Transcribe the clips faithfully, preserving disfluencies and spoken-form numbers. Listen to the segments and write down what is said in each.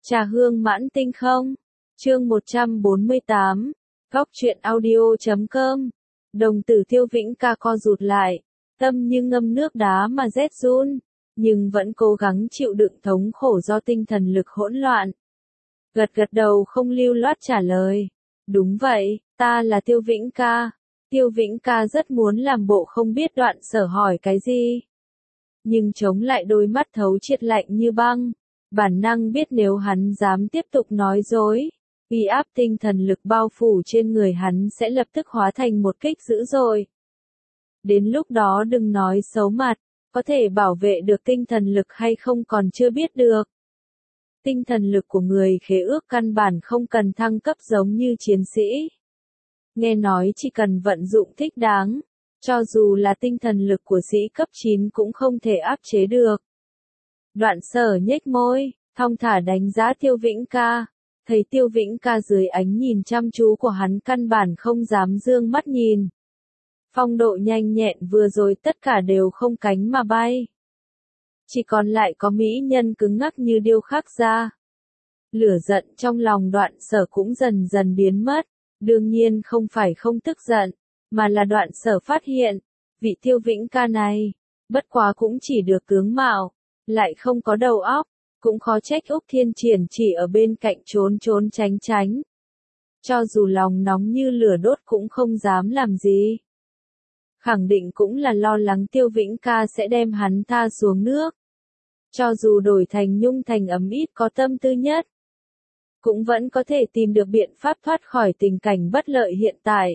Trà hương mãn tinh không? Chương một trăm bốn mươi tám. Góc truyện audio chấm com. Đồng tử Tiêu Vĩnh Ca co rụt lại, tâm như ngâm nước đá mà rét run, nhưng vẫn cố gắng chịu đựng thống khổ do tinh thần lực hỗn loạn. Gật gật đầu không lưu loát trả lời. Đúng vậy, ta là Tiêu Vĩnh Ca. Tiêu Vĩnh Ca rất muốn làm bộ không biết Đoạn Sở hỏi cái gì. Nhưng chống lại đôi mắt thấu triệt lạnh như băng, bản năng biết nếu hắn dám tiếp tục nói dối, uy áp tinh thần lực bao phủ trên người hắn sẽ lập tức hóa thành một kích dữ dội. Đến lúc đó đừng nói xấu mặt, có thể bảo vệ được tinh thần lực hay không còn chưa biết được. Tinh thần lực của người khế ước căn bản không cần thăng cấp giống như chiến sĩ. Nghe nói chỉ cần vận dụng thích đáng, cho dù là tinh thần lực của sĩ cấp chín cũng không thể áp chế được. Đoạn Sở nhếch môi, thong thả đánh giá Tiêu Vĩnh Ca, thấy Tiêu Vĩnh Ca dưới ánh nhìn chăm chú của hắn căn bản không dám dương mắt nhìn. Phong độ nhanh nhẹn vừa rồi tất cả đều không cánh mà bay. Chỉ còn lại có mỹ nhân cứng ngắc như điêu khắc ra. Lửa giận trong lòng Đoạn Sở cũng dần dần biến mất, đương nhiên không phải không tức giận, mà là Đoạn Sở phát hiện, vị Tiêu Vĩnh Ca này, bất quá cũng chỉ được tướng mạo, lại không có đầu óc, cũng khó trách Úc Thiên Triển chỉ ở bên cạnh trốn trốn tránh tránh. Cho dù lòng nóng như lửa đốt cũng không dám làm gì. Khẳng định cũng là lo lắng Tiêu Vĩnh Ca sẽ đem hắn tha xuống nước. Cho dù đổi thành Nhung Thành ấm ít có tâm tư nhất, cũng vẫn có thể tìm được biện pháp thoát khỏi tình cảnh bất lợi hiện tại.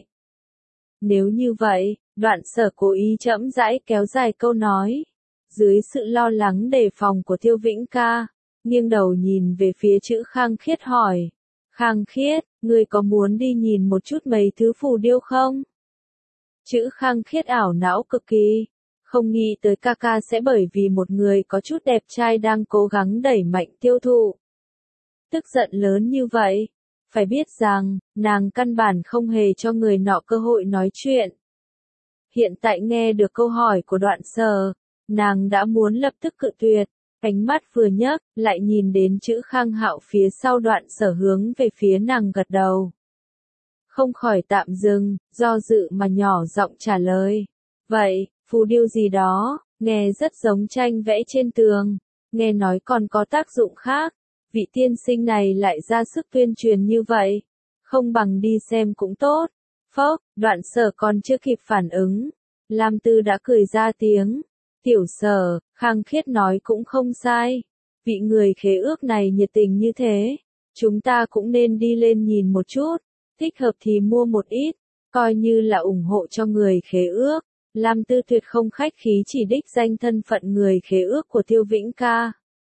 Nếu như vậy, Đoạn Sở cố ý chậm rãi kéo dài câu nói. Dưới sự lo lắng đề phòng của Tiêu Vĩnh Ca, nghiêng đầu nhìn về phía chữ Khang Khiết hỏi. Khang Khiết, ngươi có muốn đi nhìn một chút mấy thứ phù điêu không? Chữ Khang Khiết ảo não cực kỳ, không nghĩ tới ca ca sẽ bởi vì một người có chút đẹp trai đang cố gắng đẩy mạnh tiêu thụ. Tức giận lớn như vậy, phải biết rằng, nàng căn bản không hề cho người nọ cơ hội nói chuyện. Hiện tại nghe được câu hỏi của Đoạn Sở, nàng đã muốn lập tức cự tuyệt, ánh mắt vừa nhấc, lại nhìn đến chữ Khang Hạo phía sau Đoạn Sở hướng về phía nàng gật đầu. Không khỏi tạm dừng, do dự mà nhỏ giọng trả lời. Vậy, phù điêu gì đó, nghe rất giống tranh vẽ trên tường, nghe nói còn có tác dụng khác, vị tiên sinh này lại ra sức tuyên truyền như vậy, không bằng đi xem cũng tốt. Phốc, Đoạn Sở còn chưa kịp phản ứng, Lam Tư đã cười ra tiếng. Tiểu Sở, Khang Khiết nói cũng không sai. Vị người khế ước này nhiệt tình như thế, chúng ta cũng nên đi lên nhìn một chút, thích hợp thì mua một ít, coi như là ủng hộ cho người khế ước. Lam Tư tuyệt không khách khí chỉ đích danh thân phận người khế ước của Tiêu Vĩnh Ca.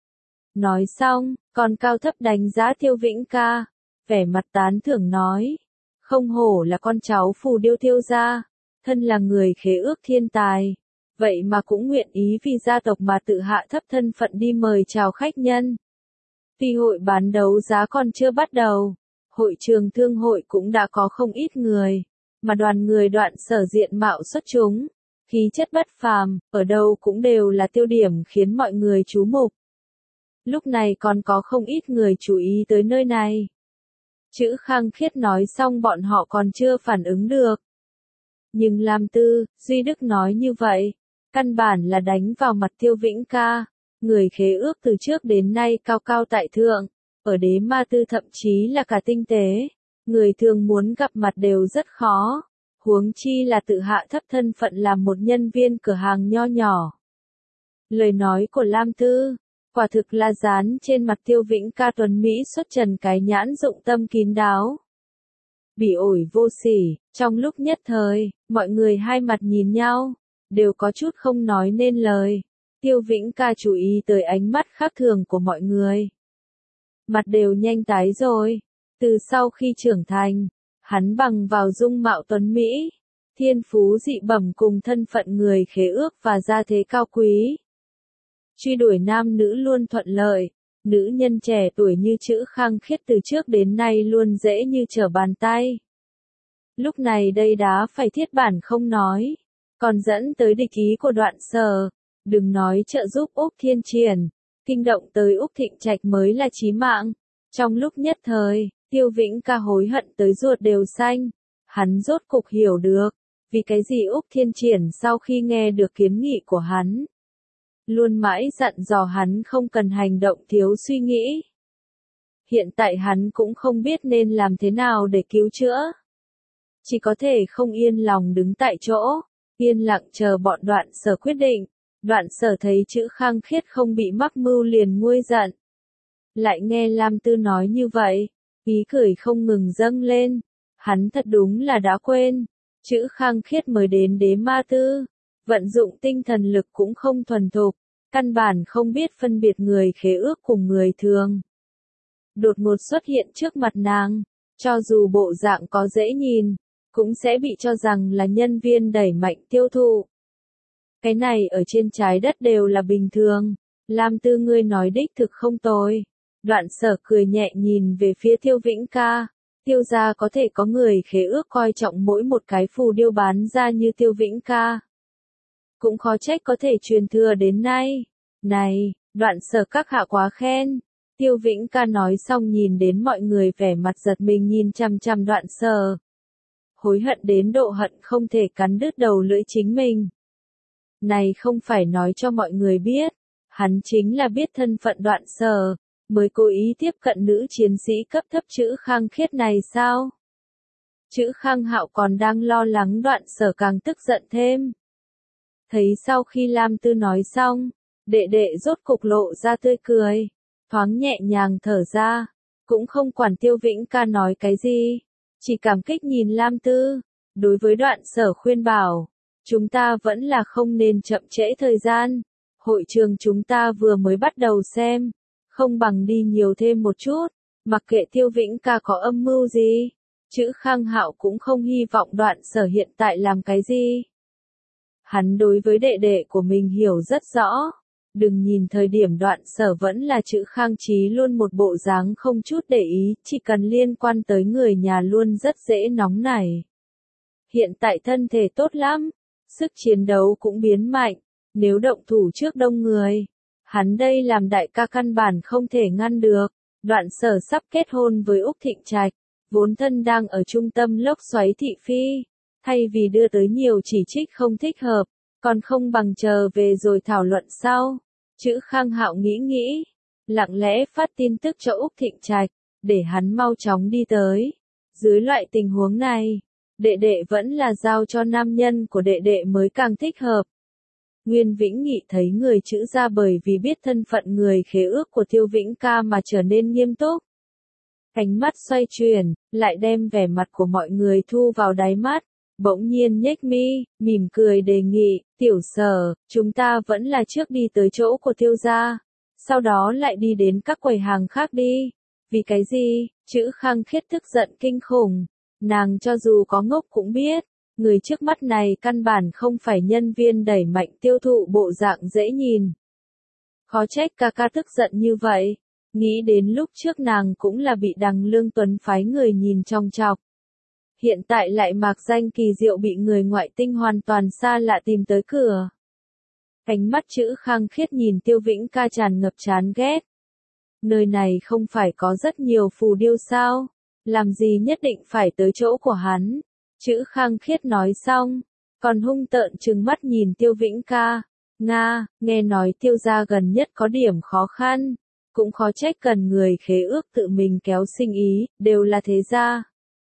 Nói xong, còn cao thấp đánh giá Tiêu Vĩnh Ca, vẻ mặt tán thưởng nói, không hổ là con cháu phù điêu Tiêu gia, thân là người khế ước thiên tài. Vậy mà cũng nguyện ý vì gia tộc mà tự hạ thấp thân phận đi mời chào khách nhân. Tuy hội bán đấu giá còn chưa bắt đầu, hội trường thương hội cũng đã có không ít người, mà đoàn người Đoạn Sở diện mạo xuất chúng, khí chất bất phàm, ở đâu cũng đều là tiêu điểm khiến mọi người chú mục. Lúc này còn có không ít người chú ý tới nơi này. Chữ Khang Khiết nói xong bọn họ còn chưa phản ứng được. Nhưng Lam Tư, Duy Đức nói như vậy, căn bản là đánh vào mặt Tiêu Vĩnh Ca, người khế ước từ trước đến nay cao cao tại thượng, ở đế ma tư thậm chí là cả tinh tế, người thường muốn gặp mặt đều rất khó, huống chi là tự hạ thấp thân phận làm một nhân viên cửa hàng nho nhỏ. Lời nói của Lam Tư, quả thực là dán trên mặt Tiêu Vĩnh Ca tuấn Mỹ xuất trần cái nhãn dụng tâm kín đáo. Bị ổi vô sỉ, trong lúc nhất thời, mọi người hai mặt nhìn nhau, đều có chút không nói nên lời. Tiêu Vĩnh Ca chú ý tới ánh mắt khác thường của mọi người. Mặt đều nhanh tái rồi. Từ sau khi trưởng thành, hắn bằng vào dung mạo tuấn Mỹ, thiên phú dị bẩm cùng thân phận người khế ước và gia thế cao quý. Truy đuổi nam nữ luôn thuận lợi, nữ nhân trẻ tuổi như chữ Khang Khiết từ trước đến nay luôn dễ như trở bàn tay. Lúc này đây đá phải thiết bản không nói, còn dẫn tới địch ý của Đoạn Sở, đừng nói trợ giúp Úc Thiên Triển, kinh động tới Úc Thịnh Trạch mới là chí mạng, Trong lúc nhất thời, Tiêu Vĩnh Ca hối hận tới ruột đều xanh. Hắn rốt cục hiểu được, vì cái gì Úc Thiên Triển sau khi nghe được kiến nghị của hắn, luôn mãi dặn dò hắn không cần hành động thiếu suy nghĩ. Hiện tại hắn cũng không biết nên làm thế nào để cứu chữa. Chỉ có thể không yên lòng đứng tại chỗ, yên lặng chờ bọn Đoạn Sở quyết định. Đoạn Sở thấy chữ Khang Khiết không bị mắc mưu liền nguôi giận. Lại nghe Lam Tư nói như vậy, ý cười không ngừng dâng lên. Hắn thật đúng là đã quên, chữ Khang Khiết mới đến Đế Ma Tư, vận dụng tinh thần lực cũng không thuần thục, căn bản không biết phân biệt người khế ước cùng người thường. Đột ngột xuất hiện trước mặt nàng, cho dù bộ dạng có dễ nhìn, cũng sẽ bị cho rằng là nhân viên đẩy mạnh tiêu thụ. Cái này ở trên trái đất đều là bình thường. Lam Tư ngươi nói đích thực không tồi. Đoạn Sở cười nhẹ nhìn về phía Tiêu Vĩnh Ca. Tiêu gia có thể có người khế ước coi trọng mỗi một cái phù điêu bán ra như Tiêu Vĩnh Ca. Cũng khó trách có thể truyền thừa đến nay. Này, Đoạn Sở các hạ quá khen. Tiêu Vĩnh Ca nói xong nhìn đến mọi người vẻ mặt giật mình nhìn chằm chằm Đoạn Sở. Hối hận đến độ hận không thể cắn đứt đầu lưỡi chính mình. Này không phải nói cho mọi người biết, hắn chính là biết thân phận Đoạn Sở, mới cố ý tiếp cận nữ chiến sĩ cấp thấp chữ Khang Khiết này sao? Chữ Khang Hạo còn đang lo lắng Đoạn Sở càng tức giận thêm. Thấy sau khi Lam Tư nói xong, đệ đệ rốt cục lộ ra tươi cười, thoáng nhẹ nhàng thở ra, cũng không quản Tiêu Vĩnh Ca nói cái gì, chỉ cảm kích nhìn Lam Tư, đối với Đoạn Sở khuyên bảo, chúng ta vẫn là không nên chậm trễ thời gian, hội trường chúng ta vừa mới bắt đầu xem, không bằng đi nhiều thêm một chút, mặc kệ Tiêu Vĩnh Ca có âm mưu gì, chữ Khang Hạo cũng không hy vọng Đoạn Sở hiện tại làm cái gì. Hắn đối với đệ đệ của mình hiểu rất rõ, đừng nhìn thời điểm Đoạn Sở vẫn là chữ Khang Chí luôn một bộ dáng không chút để ý, chỉ cần liên quan tới người nhà luôn rất dễ nóng nảy. Hiện tại thân thể tốt lắm, sức chiến đấu cũng biến mạnh, nếu động thủ trước đông người, hắn đây làm đại ca căn bản không thể ngăn được. Đoạn Sở sắp kết hôn với Úc Thịnh Trạch, vốn thân đang ở trung tâm lốc xoáy thị phi, thay vì đưa tới nhiều chỉ trích không thích hợp, còn không bằng chờ về rồi thảo luận sau. Chữ Khang Hạo nghĩ nghĩ, lặng lẽ phát tin tức cho Úc Thịnh Trạch, để hắn mau chóng đi tới. Dưới loại tình huống này, đệ đệ vẫn là giao cho nam nhân của đệ đệ mới càng thích hợp. Nguyên Vĩnh Nghị thấy người chữ ra bởi vì biết thân phận người khế ước của Tiêu Vĩnh Ca mà trở nên nghiêm túc. Ánh mắt xoay chuyển, lại đem vẻ mặt của mọi người thu vào đáy mắt, bỗng nhiên nhếch mi, mỉm cười đề nghị, Tiểu Sở, chúng ta vẫn là trước đi tới chỗ của Tiêu gia, sau đó lại đi đến các quầy hàng khác đi. Vì cái gì? Chữ Khang Khiết tức giận kinh khủng, nàng cho dù có ngốc cũng biết, người trước mắt này căn bản không phải nhân viên đẩy mạnh tiêu thụ bộ dạng dễ nhìn. Khó trách ca ca tức giận như vậy, nghĩ đến lúc trước nàng cũng là bị Đằng Lương Tuấn phái người nhìn trong chọc. Hiện tại lại mạc danh kỳ diệu bị người ngoại tinh hoàn toàn xa lạ tìm tới cửa. Ánh mắt chữ Khang Khiết nhìn Tiêu Vĩnh Ca tràn ngập chán ghét. Nơi này không phải có rất nhiều phù điêu sao? Làm gì nhất định phải tới chỗ của hắn? Chữ Khang Khiết nói xong, còn hung tợn trừng mắt nhìn Tiêu Vĩnh Ca. Nga, nghe nói Tiêu gia gần nhất có điểm khó khăn, cũng khó trách cần người khế ước tự mình kéo sinh ý, đều là thế gia.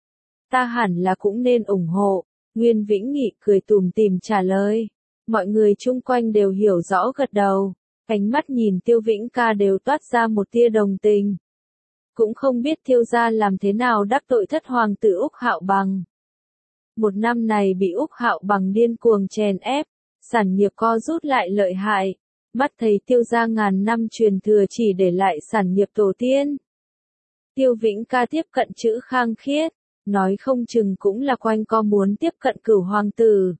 Ta hẳn là cũng nên ủng hộ, Nguyên Vĩnh Nghị cười tủm tỉm trả lời. Mọi người chung quanh đều hiểu rõ gật đầu, ánh mắt nhìn Tiêu Vĩnh Ca đều toát ra một tia đồng tình. Cũng không biết Tiêu gia làm thế nào đắc tội thất hoàng tử Úc Hạo Bằng. Một năm này bị Úc Hạo Bằng điên cuồng chèn ép, sản nghiệp co rút lại lợi hại, mắt thấy Tiêu gia ngàn năm truyền thừa chỉ để lại sản nghiệp tổ tiên. Tiêu Vĩnh Ca tiếp cận chữ Khang Khiết, nói không chừng cũng là quanh co muốn tiếp cận Cửu hoàng tử.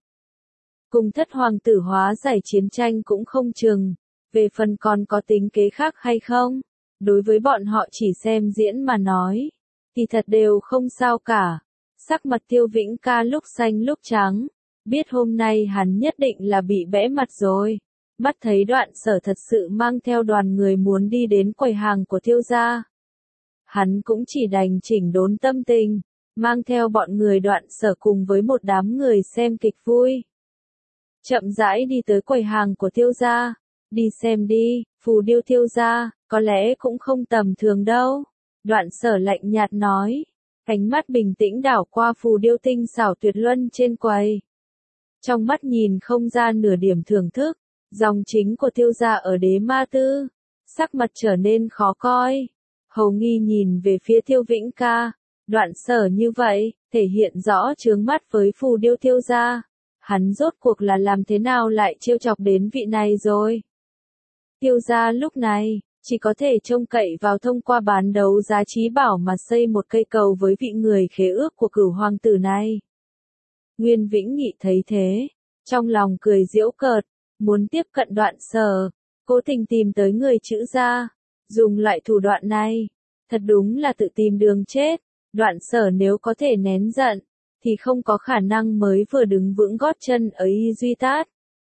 Cùng thất hoàng tử hóa giải chiến tranh cũng không chừng, về phần còn có tính kế khác hay không, đối với bọn họ chỉ xem diễn mà nói, thì thật đều không sao cả. Sắc mặt Tiêu Vĩnh Ca lúc xanh lúc trắng, biết hôm nay hắn nhất định là bị bẽ mặt rồi. Mắt thấy Đoạn Sở thật sự mang theo đoàn người muốn đi đến quầy hàng của Tiêu gia. hắn cũng chỉ đành chỉnh đốn tâm tình, mang theo bọn người Đoạn Sở cùng với một đám người xem kịch vui. Chậm rãi đi tới quầy hàng của Tiêu gia, đi xem đi, phù điêu Tiêu gia, có lẽ cũng không tầm thường đâu. Đoạn Sở lạnh nhạt nói, ánh mắt bình tĩnh đảo qua phù điêu tinh xảo tuyệt luân trên quầy. Trong mắt nhìn không ra nửa điểm thưởng thức, dòng chính của Tiêu gia ở Đế Ma Tư, sắc mặt trở nên khó coi. Hầu Nghi nhìn về phía Tiêu Vĩnh Ca, Đoạn Sở như vậy, thể hiện rõ chướng mắt với phù điêu Tiêu gia. Hắn rốt cuộc là làm thế nào lại trêu chọc đến vị này rồi? Tiêu gia lúc này, chỉ có thể trông cậy vào thông qua bán đấu giá trí bảo mà xây một cây cầu với vị người khế ước của Cửu hoàng tử này. Nguyên Vĩnh Nghị thấy thế, trong lòng cười giễu cợt, muốn tiếp cận Đoạn Sở, cố tình tìm tới người Chữ gia, dùng loại thủ đoạn này, thật đúng là tự tìm đường chết. Đoạn Sở nếu có thể nén giận, thì không có khả năng mới vừa đứng vững gót chân ở Y Duy Tát.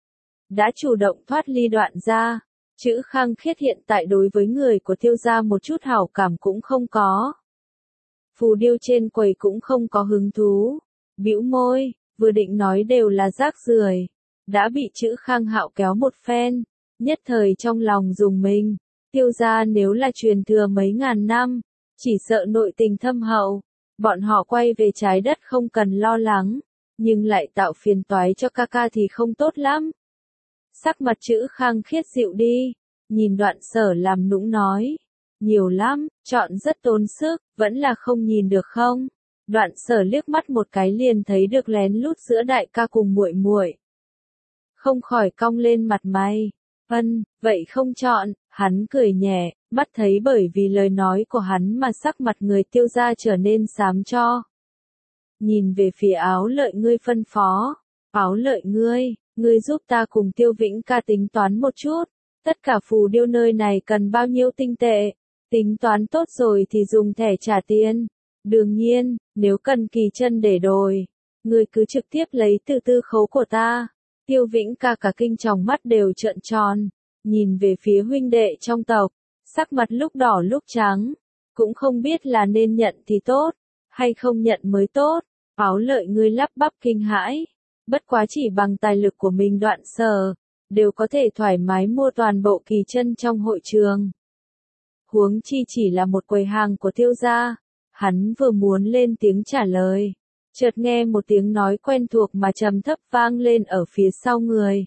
Đã chủ động thoát ly Đoạn gia, Chữ Khang Khiết hiện tại đối với người của Tiêu gia một chút hảo cảm cũng không có. Phù điêu trên quầy cũng không có hứng thú, bĩu môi, vừa định nói đều là rác rưởi, đã bị Chữ Khang Hạo kéo một phen, nhất thời trong lòng rùng mình. Tiêu gia nếu là truyền thừa mấy ngàn năm, chỉ sợ nội tình thâm hậu, bọn họ quay về trái đất không cần lo lắng, nhưng lại tạo phiền toái cho ca ca thì không tốt lắm. Sắc mặt Chữ Khang Khiết dịu đi, nhìn Đoạn Sở làm nũng nói, nhiều lắm, chọn rất tốn sức, vẫn là không nhìn được không? Đoạn Sở liếc mắt một cái liền thấy được lén lút giữa đại ca cùng muội muội, không khỏi cong lên mặt mày. Vân, vậy không chọn, hắn cười nhẹ, mắt thấy bởi vì lời nói của hắn mà sắc mặt người Tiêu gia trở nên xám cho. Nhìn về phía Áo Lợi ngươi phân phó, Áo Lợi ngươi, ngươi giúp ta cùng Tiêu Vĩnh Ca tính toán một chút, tất cả phù điêu nơi này cần bao nhiêu tinh tệ, tính toán tốt rồi thì dùng thẻ trả tiền. Đương nhiên, nếu cần kỳ chân để đổi, ngươi cứ trực tiếp lấy từ tư khấu của ta. Tiêu Vĩnh Ca cả kinh tròng mắt đều trợn tròn, nhìn về phía huynh đệ trong tộc, sắc mặt lúc đỏ lúc trắng, cũng không biết là nên nhận thì tốt, hay không nhận mới tốt. Áo Lợi ngươi lắp bắp kinh hãi, bất quá chỉ bằng tài lực của mình Đoạn Sở, đều có thể thoải mái mua toàn bộ kỳ chân trong hội trường. Huống chi chỉ là một quầy hàng của Tiêu gia, hắn vừa muốn lên tiếng trả lời, chợt nghe một tiếng nói quen thuộc mà trầm thấp vang lên ở phía sau người.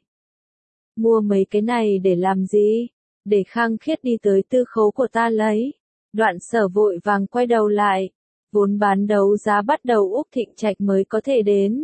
Mua mấy cái này để làm gì? Để Khang Khiết đi tới tư khấu của ta lấy. Đoạn Sở vội vàng quay đầu lại, vốn bán đấu giá bắt đầu Úc Thịnh Trạch mới có thể đến.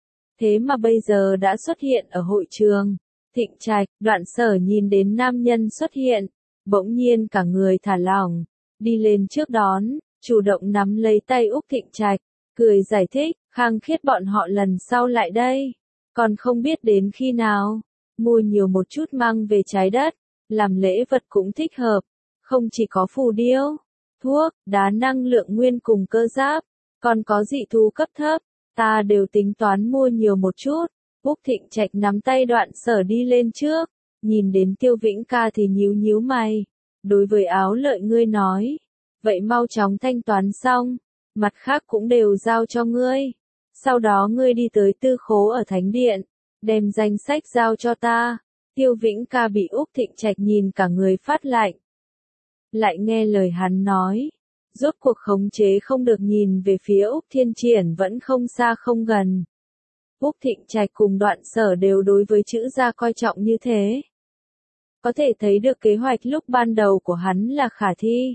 Thế mà bây giờ đã xuất hiện ở hội trường. Thịnh Trạch, Đoạn Sở nhìn đến nam nhân xuất hiện, bỗng nhiên cả người thả lỏng, đi lên trước đón, chủ động nắm lấy tay Úc Thịnh Trạch, cười giải thích, Khang Khiết bọn họ lần sau lại đây, còn không biết đến khi nào, mua nhiều một chút mang về trái đất, làm lễ vật cũng thích hợp, không chỉ có phù điêu, thuốc, đá năng lượng nguyên cùng cơ giáp, còn có dị thú cấp thấp, ta đều tính toán mua nhiều một chút. Úc Thịnh Trạch nắm tay Đoạn Sở đi lên trước, nhìn đến Tiêu Vĩnh Ca thì nhíu nhíu mày, đối với Áo Lợi ngươi nói, vậy mau chóng thanh toán xong, mặt khác cũng đều giao cho ngươi, sau đó ngươi đi tới tư khố ở Thánh Điện, đem danh sách giao cho ta. Tiêu Vĩnh Ca bị Úc Thịnh Trạch nhìn cả người phát lạnh, lại nghe lời hắn nói, rốt cuộc khống chế không được nhìn về phía Úc Thiên Triển vẫn không xa không gần. Úc Thịnh Trạch cùng Đoạn Sở đều đối với Chữ gia coi trọng như thế. Có thể thấy được kế hoạch lúc ban đầu của hắn là khả thi.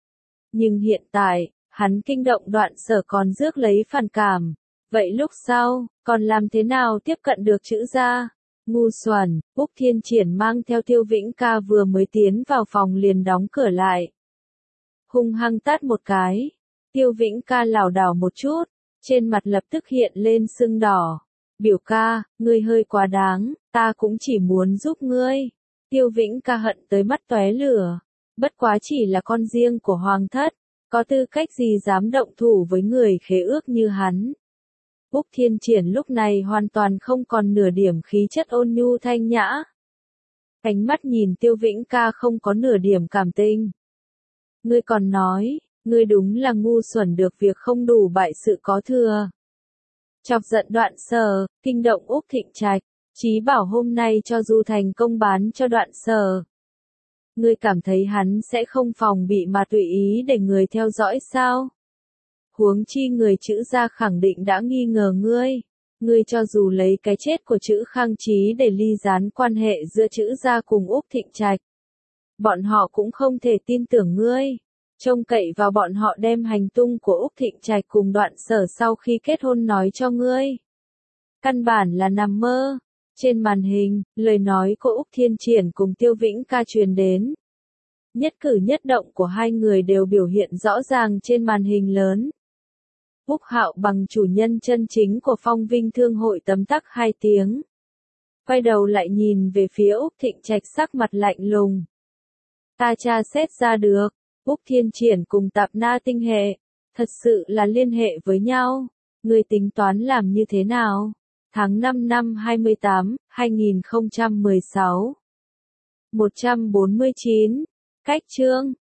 Nhưng hiện tại, hắn kinh động Đoạn Sở còn rước lấy phản cảm. Vậy lúc sau, còn làm thế nào tiếp cận được Chữ gia? Ngu xuẩn, Úc Thiên Triển mang theo Tiêu Vĩnh Ca vừa mới tiến vào phòng liền đóng cửa lại. Hung hăng tát một cái. Tiêu Vĩnh Ca lảo đảo một chút, trên mặt lập tức hiện lên sưng đỏ. Biểu ca, ngươi hơi quá đáng, ta cũng chỉ muốn giúp ngươi. Tiêu Vĩnh Ca hận tới mắt tóe lửa. Bất quá chỉ là con riêng của hoàng thất, có tư cách gì dám động thủ với người khế ước như hắn. Úc Thiên Triển lúc này hoàn toàn không còn nửa điểm khí chất ôn nhu thanh nhã. Ánh mắt nhìn Tiêu Vĩnh Ca không có nửa điểm cảm tình. Ngươi còn nói, Ngươi đúng là ngu xuẩn được việc không đủ bại sự có thừa. Chọc giận Đoạn Sở, kinh động Úc Thịnh Trạch, chí bảo hôm nay cho dù thành công bán cho Đoạn Sở. Ngươi cảm thấy hắn sẽ không phòng bị mà tùy ý để người theo dõi sao? Huống chi người Trữ gia khẳng định đã nghi ngờ ngươi. Ngươi cho dù lấy cái chết của Trữ Khang Chí để ly gián quan hệ giữa Trữ gia cùng Úc Thịnh Trạch. Bọn họ cũng không thể tin tưởng ngươi. Trông cậy vào bọn họ đem hành tung của Úc Thịnh Trạch cùng Đoạn Sở sau khi kết hôn nói cho ngươi. Căn bản là nằm mơ. Trên màn hình, lời nói của Úc Thiên Triển cùng Tiêu Vĩnh Ca truyền đến. Nhất cử nhất động của hai người đều biểu hiện rõ ràng trên màn hình lớn. Úc Hạo bằng chủ nhân chân chính của Phong Vinh Thương hội tấm tắc hai tiếng. Quay đầu lại nhìn về phía Úc Thịnh Trạch sắc mặt lạnh lùng. Ta tra xét ra được, Úc Thiên Triển cùng Tạp Na Tinh hệ, thật sự là liên hệ với nhau. Ngươi tính toán làm như thế nào? Tháng năm năm hai mươi tám, hai nghìn không trăm mười sáu. một trăm bốn mươi chín. Cách chương